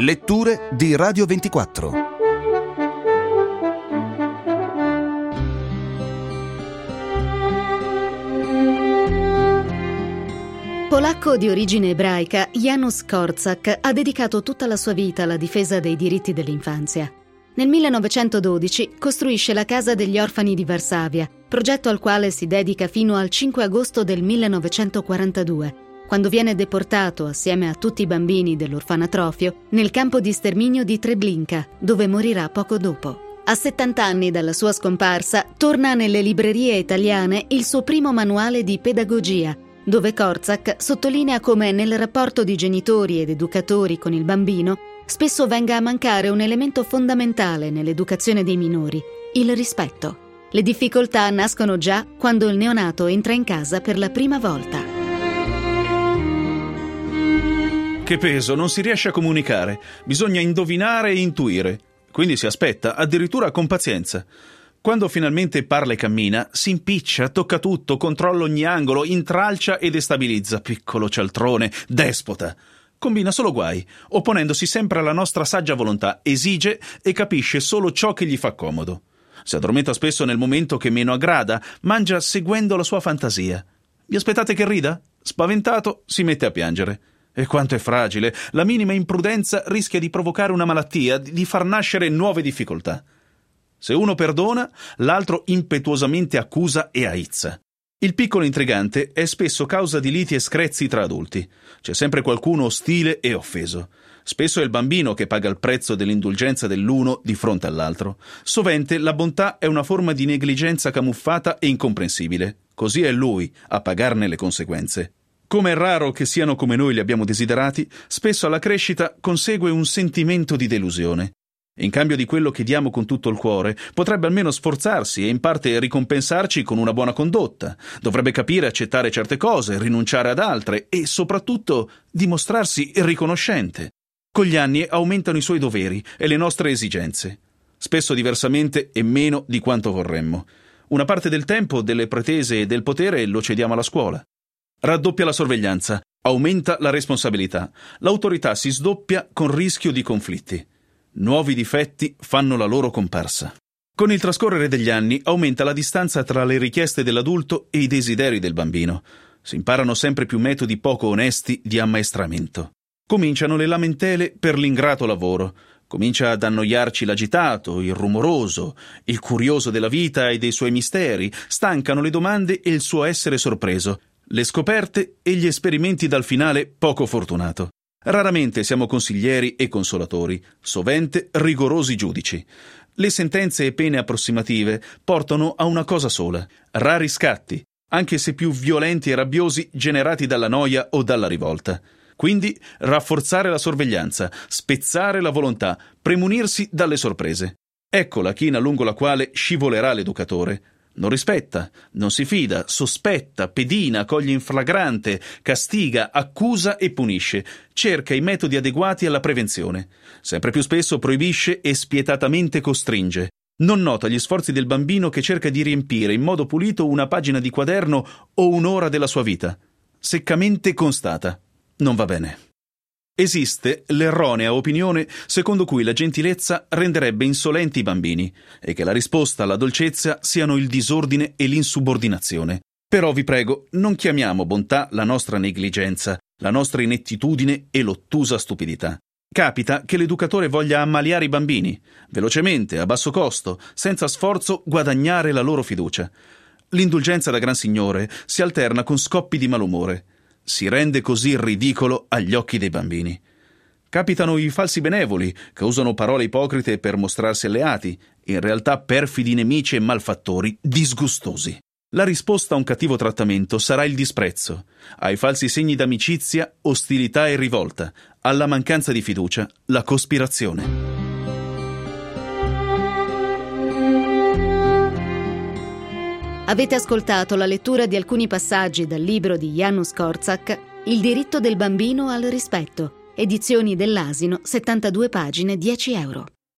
Letture di Radio 24. Polacco di origine ebraica, Janusz Korczak ha dedicato tutta la sua vita alla difesa dei diritti dell'infanzia. Nel 1912 costruisce la Casa degli Orfani di Varsavia, progetto al quale si dedica fino al 5 agosto del 1942, quando viene deportato assieme a tutti i bambini dell'orfanatrofio nel campo di sterminio di Treblinka, dove morirà poco dopo. A 70 anni dalla sua scomparsa, torna nelle librerie italiane il suo primo manuale di pedagogia, dove Korczak sottolinea come nel rapporto di genitori ed educatori con il bambino spesso venga a mancare un elemento fondamentale nell'educazione dei minori, il rispetto. Le difficoltà nascono già quando il neonato entra in casa per la prima volta. Che peso, non si riesce a comunicare, bisogna indovinare e intuire, quindi si aspetta, addirittura con pazienza. Quando finalmente parla e cammina, si impiccia, tocca tutto, controlla ogni angolo, intralcia e destabilizza, piccolo cialtrone, despota. Combina solo guai, opponendosi sempre alla nostra saggia volontà, esige e capisce solo ciò che gli fa comodo. Si addormenta spesso nel momento che meno aggrada, mangia seguendo la sua fantasia. Vi aspettate che rida? Spaventato, si mette a piangere. E quanto è fragile, la minima imprudenza rischia di provocare una malattia, di far nascere nuove difficoltà. Se uno perdona, l'altro impetuosamente accusa e aizza. Il piccolo intrigante è spesso causa di liti e screzi tra adulti. C'è sempre qualcuno ostile e offeso. Spesso è il bambino che paga il prezzo dell'indulgenza dell'uno di fronte all'altro. Sovente la bontà è una forma di negligenza camuffata e incomprensibile. Così è lui a pagarne le conseguenze. Come è raro che siano come noi li abbiamo desiderati, spesso alla crescita consegue un sentimento di delusione. In cambio di quello che diamo con tutto il cuore, potrebbe almeno sforzarsi e in parte ricompensarci con una buona condotta. Dovrebbe capire accettare certe cose, rinunciare ad altre e, soprattutto, dimostrarsi riconoscente. Con gli anni aumentano i suoi doveri e le nostre esigenze. Spesso diversamente e meno di quanto vorremmo. Una parte del tempo, delle pretese e del potere lo cediamo alla scuola. Raddoppia la sorveglianza, aumenta la responsabilità. L'autorità si sdoppia con rischio di conflitti. Nuovi difetti fanno la loro comparsa. Con il trascorrere degli anni aumenta la distanza tra le richieste dell'adulto e i desideri del bambino. Si imparano sempre più metodi poco onesti di ammaestramento. Cominciano le lamentele per l'ingrato lavoro. Comincia ad annoiarci l'agitato, il rumoroso, il curioso della vita e dei suoi misteri. Stancano le domande e il suo essere sorpreso, le scoperte e gli esperimenti dal finale poco fortunato. Raramente siamo consiglieri e consolatori, sovente rigorosi giudici. Le sentenze e pene approssimative portano a una cosa sola: rari scatti, anche se più violenti e rabbiosi, generati dalla noia o dalla rivolta. Quindi rafforzare la sorveglianza, spezzare la volontà, premunirsi dalle sorprese. Ecco la china lungo la quale scivolerà l'educatore. Non rispetta, non si fida, sospetta, pedina, coglie in flagrante, castiga, accusa e punisce, cerca i metodi adeguati alla prevenzione. Sempre più spesso proibisce e spietatamente costringe. Non nota gli sforzi del bambino che cerca di riempire in modo pulito una pagina di quaderno o un'ora della sua vita. Seccamente constata: non va bene. Esiste l'erronea opinione secondo cui la gentilezza renderebbe insolenti i bambini e che la risposta alla dolcezza siano il disordine e l'insubordinazione. Però vi prego, non chiamiamo bontà la nostra negligenza, la nostra inettitudine e l'ottusa stupidità. Capita che l'educatore voglia ammaliare i bambini, velocemente, a basso costo, senza sforzo guadagnare la loro fiducia. L'indulgenza da gran signore si alterna con scoppi di malumore. Si rende così ridicolo agli occhi dei bambini. Capitano i falsi benevoli, che usano parole ipocrite per mostrarsi alleati, in realtà perfidi nemici e malfattori disgustosi. La risposta a un cattivo trattamento sarà il disprezzo, ai falsi segni d'amicizia, ostilità e rivolta, alla mancanza di fiducia, la cospirazione. Avete ascoltato la lettura di alcuni passaggi dal libro di Janusz Korczak, Il diritto del bambino al rispetto, edizioni dell'Asino, 72 pagine, 10 euro.